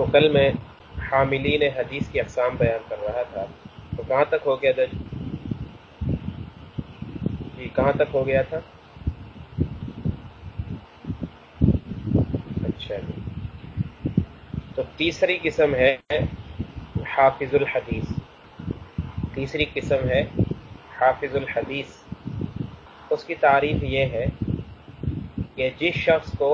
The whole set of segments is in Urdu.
کل میں حاملین حدیث کی اقسام بیان کر رہا تھا، تو کہاں تک ہو گیا درج؟ جی کہاں تک ہو گیا تھا؟ اچھا جی، تو تیسری قسم ہے حافظ الحدیث۔ تیسری قسم ہے حافظ الحدیث۔ اس کی تعریف یہ ہے کہ جس شخص کو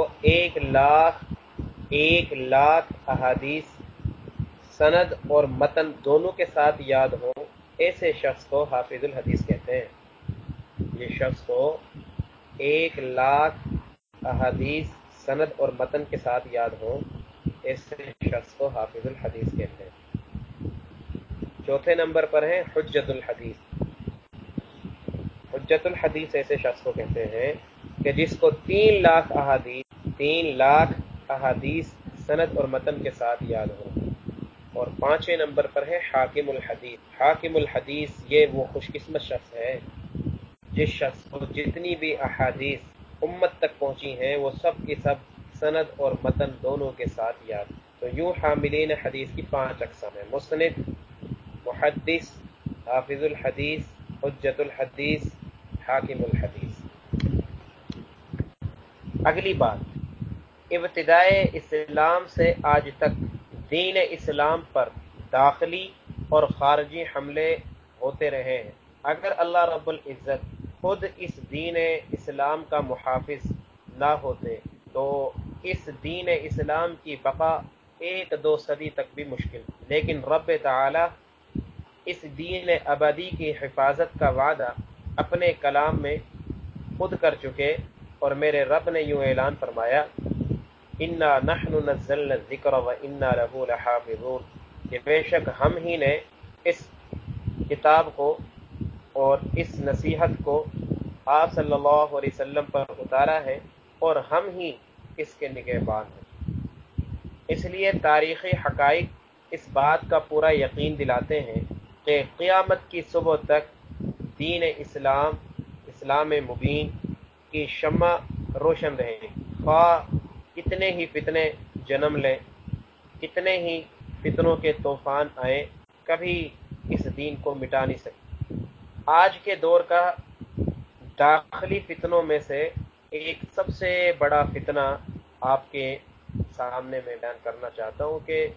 1,00,000 احادیث سند اور متن دونوں کے ساتھ یاد ہو، ایسے شخص کو حافظ الحدیث کہتے ہیں۔ جس شخص کو 1,00,000 احادیث سند اور متن کے ساتھ یاد ہو، ایسے شخص کو حافظ الحدیث کہتے ہیں۔ چوتھے نمبر پر ہے حجت الحدیث۔ حجت الحدیث ایسے شخص کو کہتے ہیں کہ جس کو 3,00,000 احادیث سند اور متن کے ساتھ یاد ہو۔ اور پانچویں نمبر پر ہے حاکم الحدیث۔ حاکم الحدیث یہ وہ خوش قسمت شخص ہے جس شخص کو جتنی بھی احادیث امت تک پہنچی ہیں وہ سب کی سب سند اور متن دونوں کے ساتھ یاد۔ تو یوں حاملین حدیث کی 5 اقسام ہیں: مصنف، محدث، حافظ الحدیث، حجت الحدیث، حاکم الحدیث۔ اگلی بات، ابتدائے اسلام سے آج تک دین اسلام پر داخلی اور خارجی حملے ہوتے رہے ہیں۔ اگر اللہ رب العزت خود اس دین اسلام کا محافظ نہ ہوتے تو اس دین اسلام کی بقا 1-2 صدی تک بھی مشکل، لیکن رب تعالی اس دین ابدی کی حفاظت کا وعدہ اپنے کلام میں خود کر چکے، اور میرے رب نے یوں اعلان فرمایا: انا نحن نزلنا الذکر وانا له لحافظون، کہ بے شک ہم ہی نے اس کتاب کو اور اس نصیحت کو آپ صلی اللہ علیہ وسلم پر اتارا ہے، اور ہم ہی اس کے نگہبان ہیں۔ اس لیے تاریخی حقائق اس بات کا پورا یقین دلاتے ہیں کہ قیامت کی صبح تک دین اسلام مبین کی شمع روشن رہے گی، خواہ کتنے ہی فتنے جنم لیں، کتنے ہی فتنوں کے طوفان آئیں، کبھی اس دین کو مٹا نہیں سکتے۔ آج کے دور کا داخلی فتنوں میں سے ایک سب سے بڑا فتنہ آپ کے سامنے میں بیان کرنا چاہتا ہوں کہ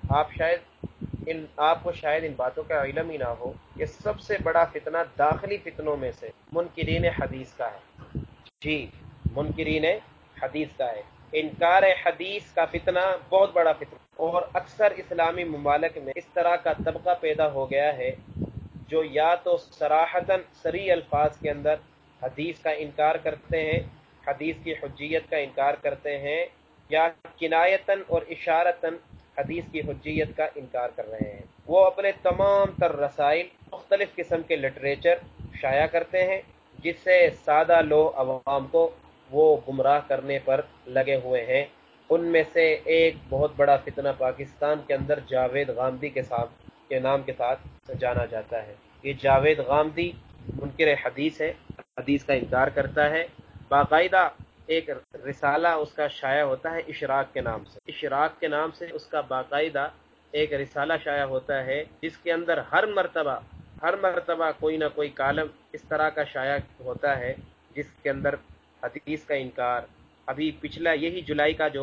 آپ کو شاید ان باتوں کا علم ہی نہ ہو کہ سب سے بڑا فتنہ داخلی فتنوں میں سے منکرین حدیث کا ہے۔ جی، منکرین حدیث کا ہے۔ انکار حدیث کا فتنہ بہت بڑا فتنہ، اور اکثر اسلامی ممالک میں اس طرح کا طبقہ پیدا ہو گیا ہے جو یا تو صراحتاً صریح الفاظ کے اندر حدیث کا انکار کرتے ہیں، حدیث کی حجیت کا انکار کرتے ہیں، یا کنایتاً اور اشارتاً حدیث کی حجیت کا انکار کر رہے ہیں۔ وہ اپنے تمام تر رسائل مختلف قسم کے لٹریچر شائع کرتے ہیں جس سے سادہ لو عوام کو وہ گمراہ کرنے پر لگے ہوئے ہیں۔ ان میں سے ایک بہت بڑا فتنہ پاکستان کے اندر جاوید غامدی کے نام کے ساتھ جانا جاتا ہے۔ یہ جاوید غامدی منکر حدیث ہے، حدیث کا انکار کرتا ہے۔ باقاعدہ ایک رسالہ اس کا شائع ہوتا ہے اشراق کے نام سے۔ اشراق کے نام سے اس کا باقاعدہ ایک رسالہ شائع ہوتا ہے جس کے اندر ہر مرتبہ کوئی نہ کوئی کالم اس طرح کا شائع ہوتا ہے جس کے اندر حدیث کا انکار۔ ابھی پچھلا یہی جولائی کا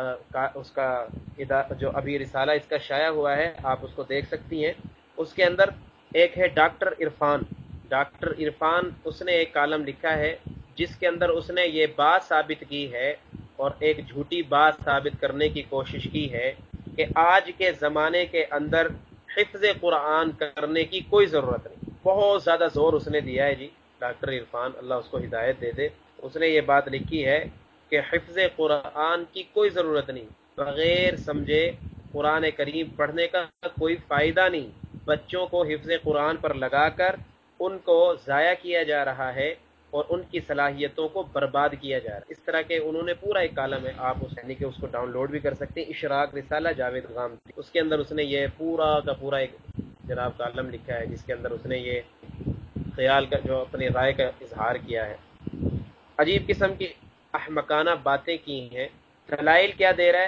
جو ابھی رسالہ اس کا شائع ہوا ہے، آپ اس کو دیکھ سکتی ہیں۔ اس کے اندر ایک ہے ڈاکٹر عرفان، اس نے ایک کالم لکھا ہے جس کے اندر اس نے یہ بات ثابت کی ہے اور ایک جھوٹی بات ثابت کرنے کی کوشش کی ہے کہ آج کے زمانے کے اندر حفظ قرآن کرنے کی کوئی ضرورت نہیں۔ بہت زیادہ زور اس نے دیا ہے جی ڈاکٹر عرفان، اللہ اس کو ہدایت دے دے۔ اس نے یہ بات لکھی ہے کہ حفظ قرآن کی کوئی ضرورت نہیں، بغیر سمجھے قرآن کریم پڑھنے کا کوئی فائدہ نہیں، بچوں کو حفظ قرآن پر لگا کر ان کو ضائع کیا جا رہا ہے اور ان کی صلاحیتوں کو برباد کیا جا رہا ہے۔ اس طرح کے انہوں نے پورا ایک کالم ہے، آپ اس کو ڈاؤن لوڈ بھی کر سکتے ہیں، اشراق رسالہ جاوید غامدی۔ اس کے اندر اس نے یہ پورا کا پورا ایک جناب کالم لکھا ہے جس کے اندر اس نے یہ خیال کا جو اپنی رائے کا اظہار کیا ہے۔ عجیب قسم کی احمقانہ باتیں کی ہیں۔ دلائل کیا دے رہا ہے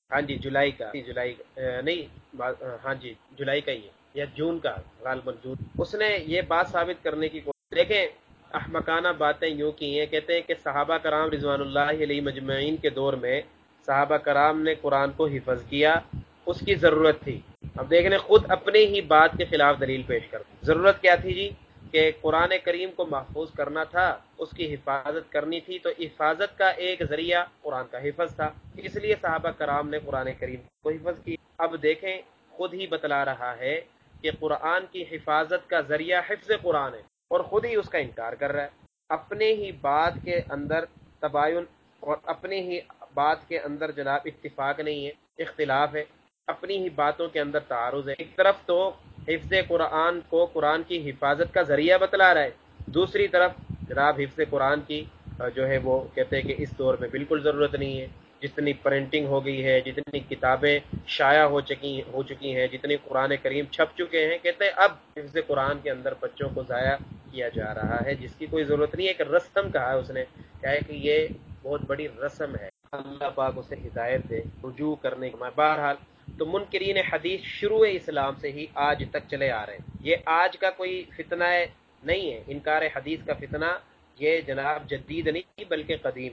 ہاں جی جولائی کا، جولائی نہیں، ہاں جی جولائی کا ہی ہے یا جون کا، غالباً جون۔ اس نے یہ بات ثابت کرنے کی کوشش، دیکھیں احمقانہ باتیں یوں کی ہیں، کہتے ہیں کہ صحابہ کرام رضوان اللہ علیہ مجمعین کے دور میں صحابہ کرام نے قرآن کو حفظ کیا، اس کی ضرورت تھی۔ اب دیکھ لیں خود اپنے ہی بات کے خلاف دلیل پیش کر، ضرورت کیا تھی جی؟ کہ قرآن کریم کو محفوظ کرنا تھا، اس کی حفاظت کرنی تھی، تو حفاظت کا ایک ذریعہ قرآن کا حفظ تھا، اس لیے صحابہ کرام نے قرآن کریم کو حفظ کی۔ اب دیکھیں خود ہی بتلا رہا ہے کہ قرآن کی حفاظت کا ذریعہ حفظ قرآن ہے، اور خود ہی اس کا انکار کر رہا ہے۔ اپنے ہی بات کے اندر تباین، اور اپنی ہی بات کے اندر جناب اتفاق نہیں ہے، اختلاف ہے، اپنی ہی باتوں کے اندر تعارض ہے۔ ایک طرف تو حفظ قرآن کو قرآن کی حفاظت کا ذریعہ بتلا رہا ہے، دوسری طرف جناب حفظ قرآن کی جو ہے وہ کہتے ہیں کہ اس دور میں بالکل ضرورت نہیں ہے، جتنی پرنٹنگ ہو گئی ہے، جتنی کتابیں شائع ہو چکی ہیں، جتنے قرآن کریم چھپ چکے ہیں، کہتے ہیں اب حفظ قرآن کے اندر بچوں کو ضائع کیا جا رہا ہے، جس کی کوئی ضرورت نہیں ہے۔ کہ رستم کہا ہے اس نے، کہا ہے کہ یہ بہت بڑی رسم ہے، اللہ پاک اسے ہدایت دے رجوع کرنے کی۔ بہرحال تو منکرین حدیث شروع اسلام سے ہی آج تک چلے آ رہے ہیں، یہ آج کا کوئی فتنہ نہیں ہے، انکار حدیث کا فتنہ یہ جناب جدید نہیں بلکہ قدیم،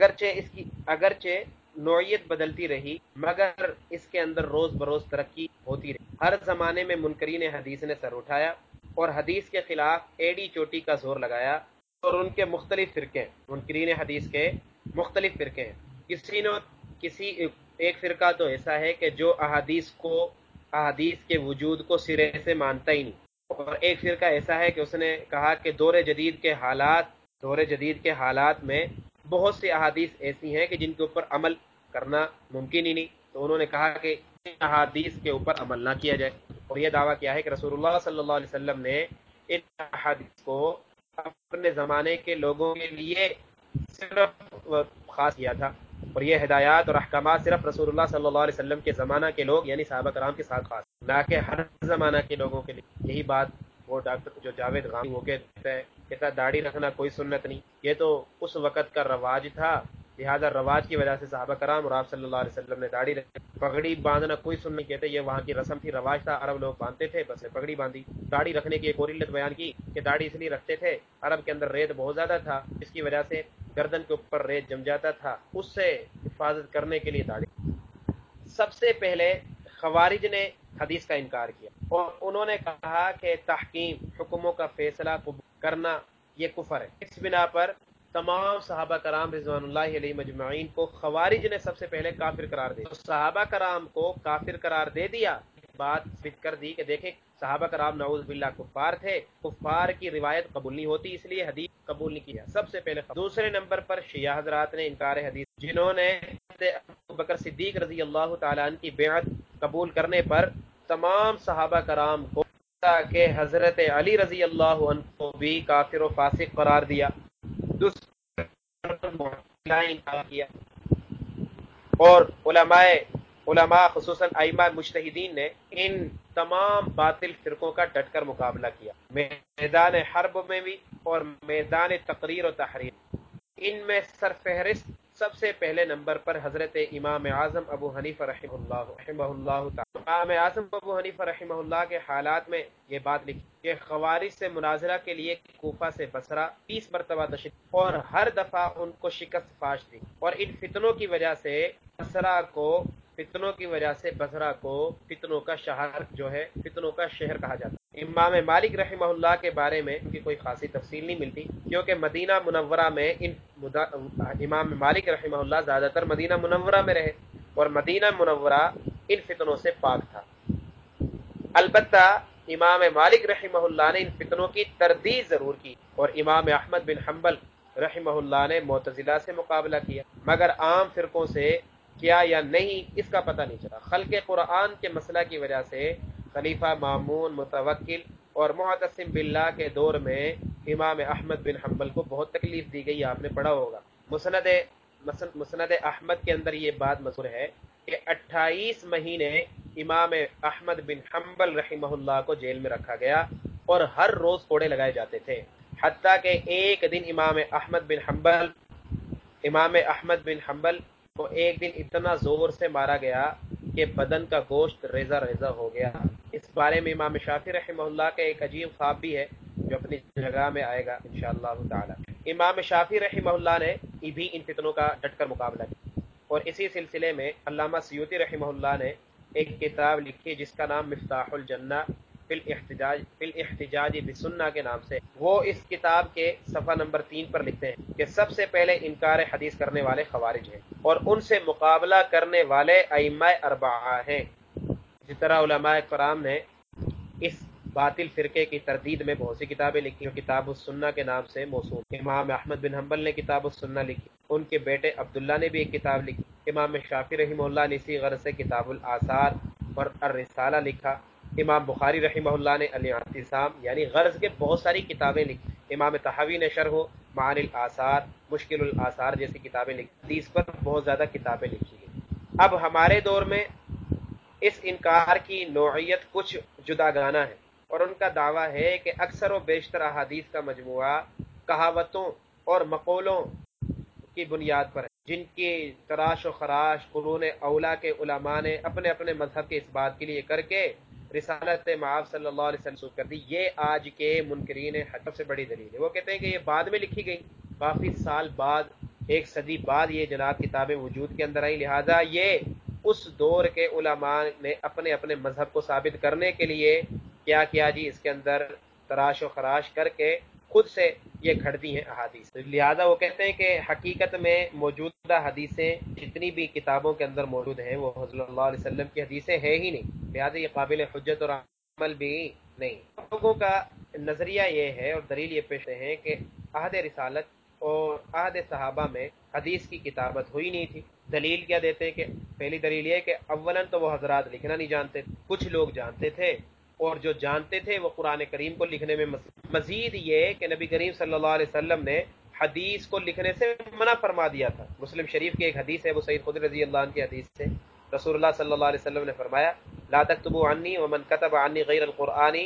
اگرچہ نوعیت بدلتی رہی مگر اس کے اندر روز بروز ترقی ہوتی رہی۔ ہر زمانے میں منکرین حدیث نے سر اٹھایا اور حدیث کے خلاف ایڑی چوٹی کا زور لگایا، اور ان کے مختلف فرقے، منکرین حدیث کے مختلف فرقے ہیں۔ کسی ایک فرقہ تو ایسا ہے کہ جو احادیث کے وجود کو سرے سے مانتا ہی نہیں، اور ایک فرقہ ایسا ہے کہ اس نے کہا کہ دور جدید کے حالات میں بہت سی احادیث ایسی ہیں کہ جن کے اوپر عمل کرنا ممکن ہی نہیں، تو انہوں نے کہا کہ ان احادیث کے اوپر عمل نہ کیا جائے، اور یہ دعویٰ کیا ہے کہ رسول اللہ صلی اللہ علیہ وسلم نے ان احادیث کو اپنے زمانے کے لوگوں کے لیے صرف خاص کیا تھا، اور یہ ہدایات اور احکامات صرف رسول اللہ صلی اللہ علیہ وسلم کے زمانہ کے لوگ یعنی صحابہ کرام کے ساتھ خاص، نہ کہ ہر زمانہ کے لوگوں کے لیے۔ یہی بات وہ ڈاکٹر جو جاوید غام وہ کہتا ہے داڑھی رکھنا کوئی سنت نہیں، یہ تو اس وقت کا رواج تھا، لہذا رواج کی وجہ سے صحابہ کرام اور آپ صلی اللہ علیہ وسلم نے داڑھی رکھی۔ پگڑی باندھنا کوئی سنت نہیں، کہتے یہ وہاں کی رسم تھی، رواج تھا، عرب لوگ باندھتے تھے، بس پگڑی باندھی۔ داڑھی رکھنے کی ایک اور علت بیان کی کہ داڑھی اس لیے رکھتے تھے، عرب کے اندر ریت بہت زیادہ تھا، اس کی وجہ سے گردن کے اوپر ریت جم جاتا تھا، اس سے حفاظت کرنے کے لیے داڑھی۔ سب سے پہلے خوارج نے حدیث کا انکار کیا، اور انہوں نے کہا کہ تحکیم، حکموں کا فیصلہ قبول کرنا یہ کفر ہے۔ اس بنا پر تمام صحابہ کرام رضوان اللہ علیہ مجمعین کو خوارج نے سب سے پہلے کافر قرار دیا، تو صحابہ کرام کو کافر قرار دے دیا، بات ثابت کر دی کہ دیکھیں صحابہ کرام نعوذ باللہ کفار تھے، کفار کی روایت قبول نہیں ہوتی، اس لیے حدیث قبول نہیں کیا، سب سے پہلے۔ دوسرے نمبر پر شیعہ حضرات نے انکار حدیث، جنہوں نے ابو بکر صدیق رضی اللہ تعالیٰ عنہ کی بیعت قبول کرنے پر تمام صحابہ کرام کو کہ حضرت علی رضی اللہ عنہ کو بھی کافر و فاسق قرار دیا، دوسرے انکار کیا، اور علماء خصوصاً ائمہ مجتہدین نے ان تمام باطل فرقوں کا ڈٹ کر مقابلہ کیا، میدان حرب میں بھی اور میدان تقریر و تحریر۔ ان میں سرفہرست سب سے پہلے نمبر پر حضرت امام اعظم ابو حنیفہ رحمہ اللہ تعالی۔ امام اعظم ابو حنیفہ رحمہ اللہ کے حالات میں یہ بات لکھی کہ خوارج سے مناظرہ کے لیے کوفہ سے بصرہ 30 مرتبہ تشریف، اور ہر دفعہ ان کو شکست فاش دی، اور ان فتنوں کی وجہ سے بصرہ کو فتنوں کا شہر جو ہے، فتنوں کا شہر کہا جاتا ہے۔ امام مالک رحمہ اللہ کے بارے میں ان کی کوئی خاصی تفصیل نہیں ملتی، کیونکہ مدینہ منورہ میں امام مالک رحمہ اللہ زیادہ تر مدینہ منورہ میں رہے، اور مدینہ منورہ ان فتنوں سے پاک تھا۔ البتہ امام مالک رحمہ اللہ نے ان فتنوں کی تردید ضرور کی، اور امام احمد بن حنبل رحمہ اللہ نے معتزلہ سے مقابلہ کیا، مگر عام فرقوں سے کیا یا نہیں اس کا پتہ نہیں چلا۔ خلق قرآن کے مسئلہ کی وجہ سے خلیفہ مامون، متوکل اور معتصم باللہ کے دور میں امام احمد بن حنبل کو بہت تکلیف دی گئی، آپ نے پڑھا ہوگا۔ مسند احمد کے اندر یہ بات مذکور ہے کہ 28 مہینے امام احمد بن حنبل رحمہ اللہ کو جیل میں رکھا گیا، اور ہر روز کوڑے لگائے جاتے تھے، حتیٰ کہ ایک دن امام احمد بن حنبل تو ایک دن اتنا زور سے مارا گیا کہ بدن کا گوشت ریزہ ریزہ ہو گیا۔ اس بارے میں امام شافعی رحمہ اللہ کا ایک عجیب خواب بھی ہے جو اپنی جگہ میں آئے گا انشاءاللہ تعالی۔ امام شافعی رحمہ اللہ نے بھی ان فتنوں کا ڈٹ کر مقابلہ کیا، اور اسی سلسلے میں علامہ سیوطی رحمہ اللہ نے ایک کتاب لکھی جس کا نام مفتاح الجنہ فی الاحتجاج بسنہ کے نام سے۔ وہ اس کتاب کے صفحہ نمبر 3 پر لکھتے ہیں کہ سب سے پہلے انکار حدیث کرنے والے خوارج ہیں، اور ان سے مقابلہ کرنے والے ائمہ اربعہ ہیں۔ اسی طرح علماء کرام نے اس باطل فرقے کی تردید میں بہت سی کتابیں لکھی، جو کتاب السنہ کے نام سے موسوم۔ امام احمد بن حنبل نے کتاب السنہ لکھی، ان کے بیٹے عبداللہ نے بھی ایک کتاب لکھی، امام شافعی رحمہ اللہ نے اسی غرض سے کتاب الآثار اور الرسالہ لکھا، امام بخاری رحمہ اللہ نے الاعتصام یعنی غرض کے بہت ساری کتابیں لکھی، امام طحاوی نے شرح معانی الآثار، مشکل الآثار جیسی کتابیں لکھی، حدیث پر بہت زیادہ کتابیں لکھی گئی۔ اب ہمارے دور میں اس انکار کی نوعیت کچھ جداگانہ ہے، اور ان کا دعویٰ ہے کہ اکثر و بیشتر احادیث کا مجموعہ کہاوتوں اور مقولوں کی بنیاد پر ہے، جن کی تراش و خراش قرون اولا کے علماء نے اپنے اپنے مذہب کے اس بات کے لیے کر کے رسالت معاف صلی اللہ علیہ وسلم کر دی۔ یہ آج کے منکرین حدیث سے بڑی دلیل ہے۔ وہ کہتے ہیں کہ یہ بعد میں لکھی گئی، کافی سال بعد، ایک صدی بعد یہ جناب کتابیں وجود کے اندر آئی، لہذا یہ اس دور کے علماء نے اپنے اپنے مذہب کو ثابت کرنے کے لیے کیا کیا جی، اس کے اندر تراش و خراش کر کے خود سے یہ گھڑ دی ہیں احادیث۔ لہذا وہ کہتے ہیں کہ حقیقت میں موجودہ حدیثیں جتنی بھی کتابوں کے اندر موجود ہیں وہ حضرت صلی اللہ علیہ وسلم کی حدیثیں ہیں ہی نہیں، لہذا یہ قابل حجت اور عمل بھی نہیں۔ لوگوں کا نظریہ یہ ہے اور دلیل یہ پیش ہے کہ عہد رسالت اور عہد صحابہ میں حدیث کی کتابت ہوئی نہیں تھی۔ دلیل کیا دیتے ہیں کہ پہلی دلیل یہ کہ اولاً تو وہ حضرات لکھنا نہیں جانتے، کچھ لوگ جانتے تھے، اور جو جانتے تھے وہ قرآن کریم کو لکھنے میں مزید یہ کہ نبی کریم صلی اللہ علیہ وسلم نے حدیث کو لکھنے سے منع فرما دیا تھا۔ مسلم شریف کی ایک حدیث ہے، وہ سید خدری رضی اللہ عنہ کی حدیث سے رسول اللہ صلی اللہ علیہ وسلم نے فرمایا لا تکتبوا عنی ومن کتب عنی غیر القرآن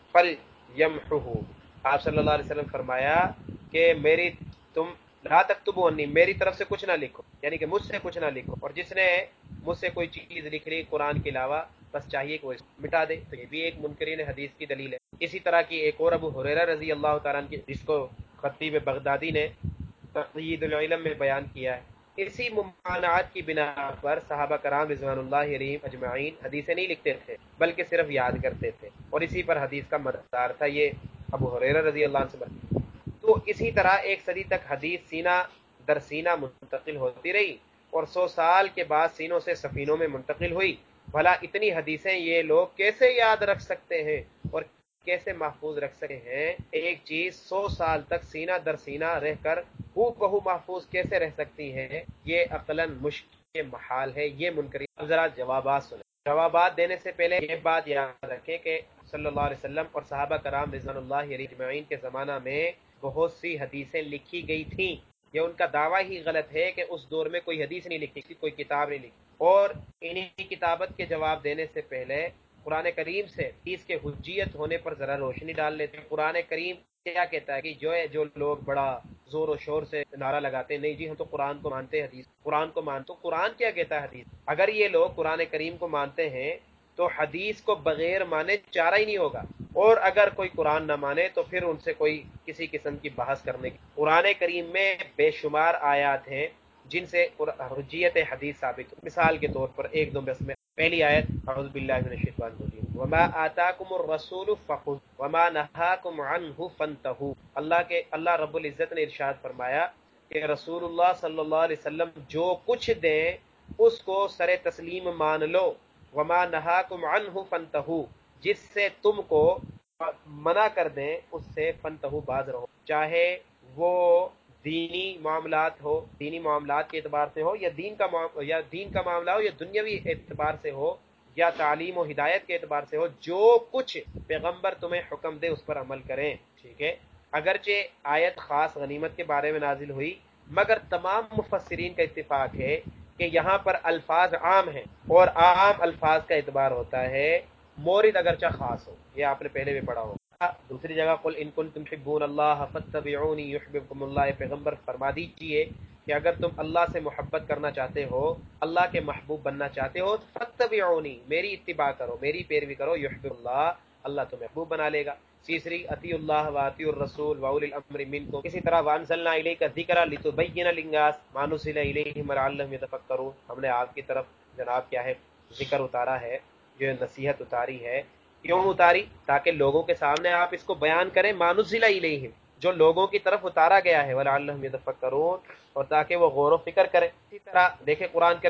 فلیمحہ۔ آپ صلی اللہ علیہ وسلم فرمایا کہ تم لا تکتبوا عنی، میری طرف سے کچھ نہ لکھو، یعنی کہ مجھ سے کچھ نہ لکھو، اور جس نے مجھ سے کوئی چیز لکھ لی قرآن کے علاوہ بس چاہیے کہ وہ مٹا دے۔ تو یہ بھی ایک منکرین حدیث کی دلیل ہے۔ اسی طرح کی ایک اور ابو ہریرہ رضی اللہ تعالیٰ عنہ کی، جس کو خطیب بغدادی نے تقیید العلم میں بیان کیا ہے، اسی ممانعات کی بنا پر صحابہ کرام رضوان اللہ علیہم اجمعین حدیثیں نہیں لکھتے تھے بلکہ صرف یاد کرتے تھے، اور اسی پر حدیث کا مدار تھا۔ یہ ابو ہریرہ رضی اللہ عنہ سے بنتی۔ تو اسی طرح ایک صدی تک حدیث سینہ در سینہ منتقل ہوتی رہی، اور 100 سال کے بعد سینوں سے سفینوں میں منتقل ہوئی۔ بھلا اتنی حدیثیں یہ لوگ کیسے یاد رکھ سکتے ہیں اور کیسے محفوظ رکھ سکتے ہیں؟ ایک چیز 100 سال تک سینہ در سینہ رہ کر ہو بہو محفوظ کیسے رہ سکتی ہے؟ یہ عقلاً مشکل محال ہے۔ یہ منکرین ذرا جوابات سنیں۔ جوابات دینے سے پہلے یہ بات یاد رکھیں کہ صلی اللہ علیہ وسلم اور صحابہ کرام رضوان اللہ علیہم اجمعین کے زمانہ میں بہت سی حدیثیں لکھی گئی تھیں۔ یہ ان کا دعویٰ ہی غلط ہے کہ اس دور میں کوئی حدیث نہیں لکھی، کوئی کتاب نہیں لکھی، اور انہی کتابت کے جواب دینے سے پہلے قرآن کریم سے اس کے حجیت ہونے پر ذرا روشنی ڈال لیتے ہیں۔ قرآن کریم کیا کہتا ہے کہ جو لوگ بڑا زور و شور سے نعرہ لگاتے ہیں نہیں جی ہم تو قرآن کو مانتے ہیں، حدیث قرآن کو مانتے، تو قرآن کیا کہتا ہے حدیث؟ اگر یہ لوگ قرآن کریم کو مانتے ہیں تو حدیث کو بغیر مانے چارہ ہی نہیں ہوگا، اور اگر کوئی قرآن نہ مانے تو پھر ان سے کوئی کسی قسم کی بحث کرنے کی۔ قرآن کریم میں بے شمار آیات ہیں جن سے حجیت حدیث ثابت ہو۔ مثال کے طور پر ایک دو بس میں پہلی آیت اعوذ باللہ من الشیطان الرجیم وما آتاکم الرسول فخذوہ وما نہاکم عنہ فانتہوا۔ اللہ رب العزت نے ارشاد فرمایا کہ رسول اللہ صلی اللہ علیہ وسلم جو کچھ دیں اس کو سر تسلیم مان لو، وما نہاکم عنہ فانتہوا، جس سے تم کو منع کر دیں اس سے فانتہوا، باز رہو، چاہے وہ دینی معاملات ہو، دینی معاملات کے اعتبار سے ہو، یا دین کا معاملہ ہو، یا دنیاوی اعتبار سے ہو، یا تعلیم و ہدایت کے اعتبار سے ہو، جو کچھ پیغمبر تمہیں حکم دے اس پر عمل کریں۔ ٹھیک ہے، اگرچہ آیت خاص غنیمت کے بارے میں نازل ہوئی، مگر تمام مفسرین کا اتفاق ہے کہ یہاں پر الفاظ عام ہیں، اور عام الفاظ کا اعتبار ہوتا ہے مورد اگرچہ خاص ہو۔ یہ آپ نے پہلے بھی پڑھا ہو۔ دوسری جگہ قل ان کنتم تحبون اللہ فاتبعونی یحببکم اللہ، پیغمبر فرما دیجئے کہ اگر تم اللہ سے محبت کرنا چاہتے ہو، اللہ کے محبوب بننا چاہتے ہو، تو فاتبعونی، میری اتباع کرو، میری پیروی کرو، یحب اللہ، اللہ تمہیں محبوب بنا لے گا۔ تیسری، اطیع اللہ و اطیع الرسول و اولی الامر منکم، اسی طرح وانزلنا الیک الذکر لتبین للناس ما نزل الیہم ولعلہم یتفکرون، ہم نے آپ کی طرف جناب کیا ہے ذکر اتارا ہے، جو نصیحت اتاری ہے۔ کیوں اتاری؟ تاکہ لوگوں کے سامنے آپ اس کو بیان کریں، ما نزل الیہم، جو لوگوں کی طرف اتارا گیا ہے، ولعلہم یتفکرون، اور تاکہ وہ غور و فکر کریں۔ اسی طرح دیکھیں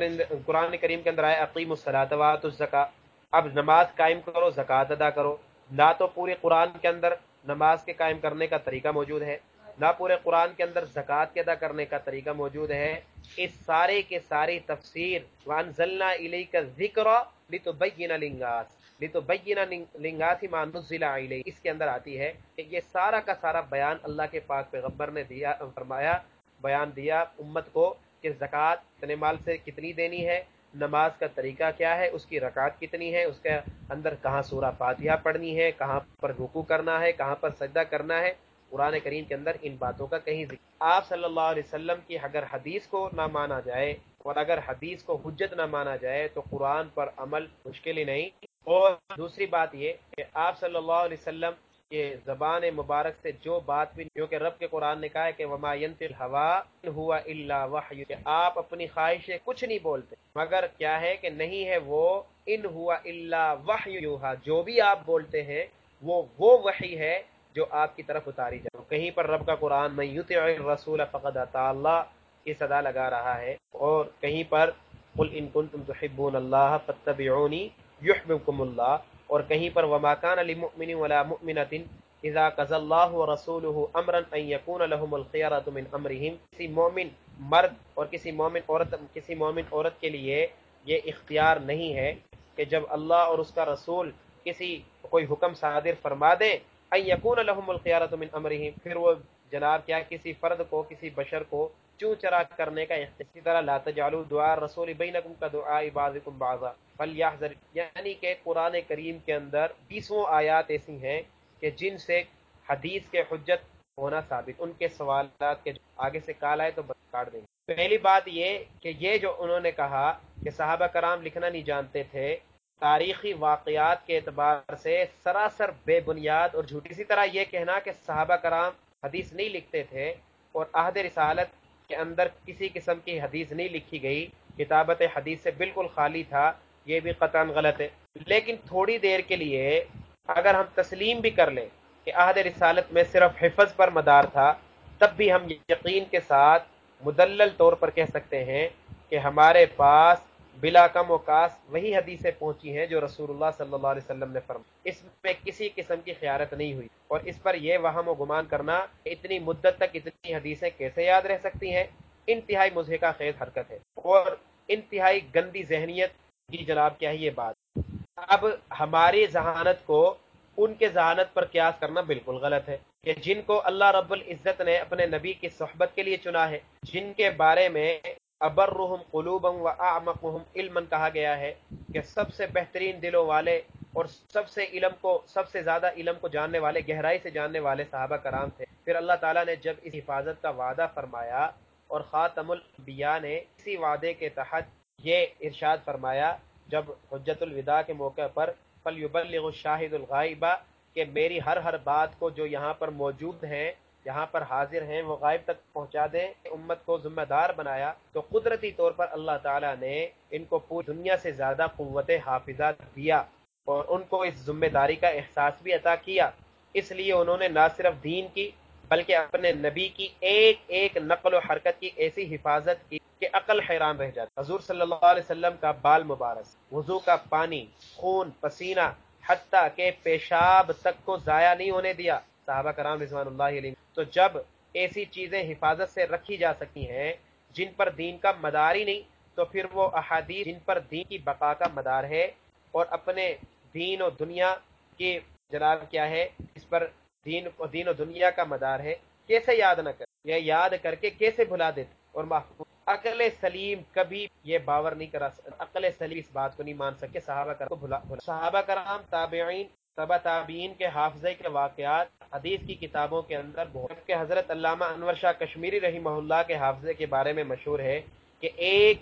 قرآن کریم کے اندر آئے اقیموا الصلاۃ وآتوا الزکاۃ، اب نماز قائم کرو، زکوٰۃ ادا کرو۔ نہ تو پورے قرآن کے اندر نماز کے قائم کرنے کا طریقہ موجود ہے، نہ پورے قرآن کے اندر زکوٰۃ کے ادا کرنے کا طریقہ موجود ہے۔ اس سارے کے ساری تفسیر وانزلنا الیک الذکر لتبین للناس، لتبین للناس ما نزل الیہ، اس کے اندر آتی ہے کہ یہ سارا کا سارا بیان اللہ کے پاک پیغمبر نے دیا، فرمایا، بیان دیا امت کو کہ زکوٰۃ اتنے مال سے کتنی دینی ہے، نماز کا طریقہ کیا ہے، اس کی رکعت کتنی ہے، اس کے اندر کہاں سورہ فاتحہ پڑھنی ہے، کہاں پر رکوع کرنا ہے، کہاں پر سجدہ کرنا ہے۔ قرآن کریم کے اندر ان باتوں کا کہیں ذکر۔ آپ صلی اللہ علیہ وسلم کی اگر حدیث کو نہ مانا جائے، اور اگر حدیث کو حجت نہ مانا جائے، تو قرآن پر عمل مشکل ہی نہیں۔ اور دوسری بات یہ کہ آپ صلی اللہ علیہ وسلم کہ زبان مبارک سے جو بات بھی، کیونکہ رب کے قرآن نے کہا ہے کہ وما ينطق الهوى ان هو الا وحی، کہ آپ اپنی خواہش سے کچھ نہیں بولتے مگر کیا ہے کہ نہیں ہے وہ ان هو الا وحی یوحى، جو بھی آپ بولتے ہیں وہ وحی ہے جو آپ کی طرف اتاری جائے۔ کہیں پر رب کا قرآن من یطع الرسول فقد اطاع اللہ کی صدا لگا رہا ہے، اور کہیں پر قل ان کنتم تحبون اللہ فاتبعونی یحببکم اللہ، اور کہیں پر وما کان لمؤمن ولا مؤمنۃ اذا قضى اللہ ورسولہ امرا ان یکون لهم الخیرۃ من امرہم، کسی مومن مرد اور کسی مومن عورت کے لیے یہ اختیار نہیں ہے کہ جب اللہ اور اس کا رسول کوئی حکم صادر فرما دے، ان یکون لهم الخیرۃ من امرہم، پھر وہ جناب کیا کسی فرد کو، کسی بشر کو چوں چرا کرنے کا اختیار۔ اسی طرح لا تجعلوا دعاء الرسول بینکم کدعاء بعضکم بعضا فلیحذر، یعنی کہ قرآن کریم کے اندر 20 آیات ایسی ہیں کہ جن سے حدیث کے حجت ہونا ثابت، ان کے سوالات کے آگے سے کال آئے تو کاٹ دیں گے۔ پہلی بات یہ کہ یہ جو انہوں نے کہا کہ صحابہ کرام لکھنا نہیں جانتے تھے، تاریخی واقعات کے اعتبار سے سراسر بے بنیاد اور جھوٹی۔ اسی طرح یہ کہنا کہ صحابہ کرام حدیث نہیں لکھتے تھے اور عہد رسالت کے اندر کسی قسم کی حدیث نہیں لکھی گئی، کتابت حدیث سے بالکل خالی تھا، یہ بھی قطعاً غلط ہے۔ لیکن تھوڑی دیر کے لیے اگر ہم تسلیم بھی کر لیں کہ عہد رسالت میں صرف حفظ پر مدار تھا، تب بھی ہم یقین کے ساتھ مدلل طور پر کہہ سکتے ہیں کہ ہمارے پاس بلا کم و کاس وہی حدیثیں پہنچی ہیں جو رسول اللہ صلی اللہ علیہ وسلم نے فرمائی، اس میں کسی قسم کی خیانت نہیں ہوئی۔ اور اس پر یہ وہم و گمان کرنا کہ اتنی مدت تک اتنی حدیثیں کیسے یاد رہ سکتی ہیں، انتہائی مضحکہ خیز حرکت ہے اور انتہائی گندی ذہنیت کی جناب کیا ہے یہ بات۔ اب ہماری ذہانت کو ان کے ذہانت پر قیاس کرنا بالکل غلط ہے کہ جن کو اللہ رب العزت نے اپنے نبی کی صحبت کے لیے چنا ہے، جن کے بارے میں ابرہم قلوبا واعمقہم علما کہا گیا ہے کہ سب سے بہترین دلوں والے اور سب سے زیادہ علم کو جاننے والے، گہرائی سے جاننے والے صحابہ کرام تھے۔ پھر اللہ تعالیٰ نے جب اس حفاظت کا وعدہ فرمایا اور خاتم الانبیاء نے اسی وعدے کے تحت یہ ارشاد فرمایا جب حجت الوداع کے موقع پر فَلْيُبَلِّغُ الشَّاهِدُ الْغَائِبَ، کہ میری ہر بات کو جو یہاں پر موجود ہیں، یہاں پر حاضر ہیں، وہ غائب تک پہنچا دیں، امت کو ذمہ دار بنایا، تو قدرتی طور پر اللہ تعالیٰ نے ان کو پوری دنیا سے زیادہ قوت حافظہ دیا اور ان کو اس ذمہ داری کا احساس بھی عطا کیا۔ اس لیے انہوں نے نہ صرف دین کی بلکہ اپنے نبی کی ایک ایک نقل و حرکت کی ایسی حفاظت کی کہ عقل حیران رہ جاتا۔ حضور صلی اللہ علیہ وسلم کا بال مبارک، وضو کا پانی، خون، پسینہ، حتیٰ کہ پیشاب تک کو ضائع نہیں ہونے دیا صحابہ کرام رضوان اللہ علیہ۔ تو جب ایسی چیزیں حفاظت سے رکھی جا سکتی ہیں جن پر دین کا مدار ہی نہیں، تو پھر وہ احادیث جن پر دین کی بقا کا مدار ہے اور اپنے دین و دنیا کی جناب کیا ہے اس پر دین و دنیا کا مدار ہے، کیسے یاد نہ کر یا یاد کر کے کیسے بھلا دیتے اور محفوظ۔ عقل سلیم کبھی یہ باور نہیں کرا، عقل سلیم اس بات کو نہیں مان سکے صحابہ کرام کو بھلا۔ صحابہ کرام، تابعین، تبا تابعین کے حافظے کے واقعات حدیث کی کتابوں کے اندر بہت کہ حضرت علامہ انور شاہ کشمیری رحمہ اللہ کے حافظے کے بارے میں مشہور ہے کہ ایک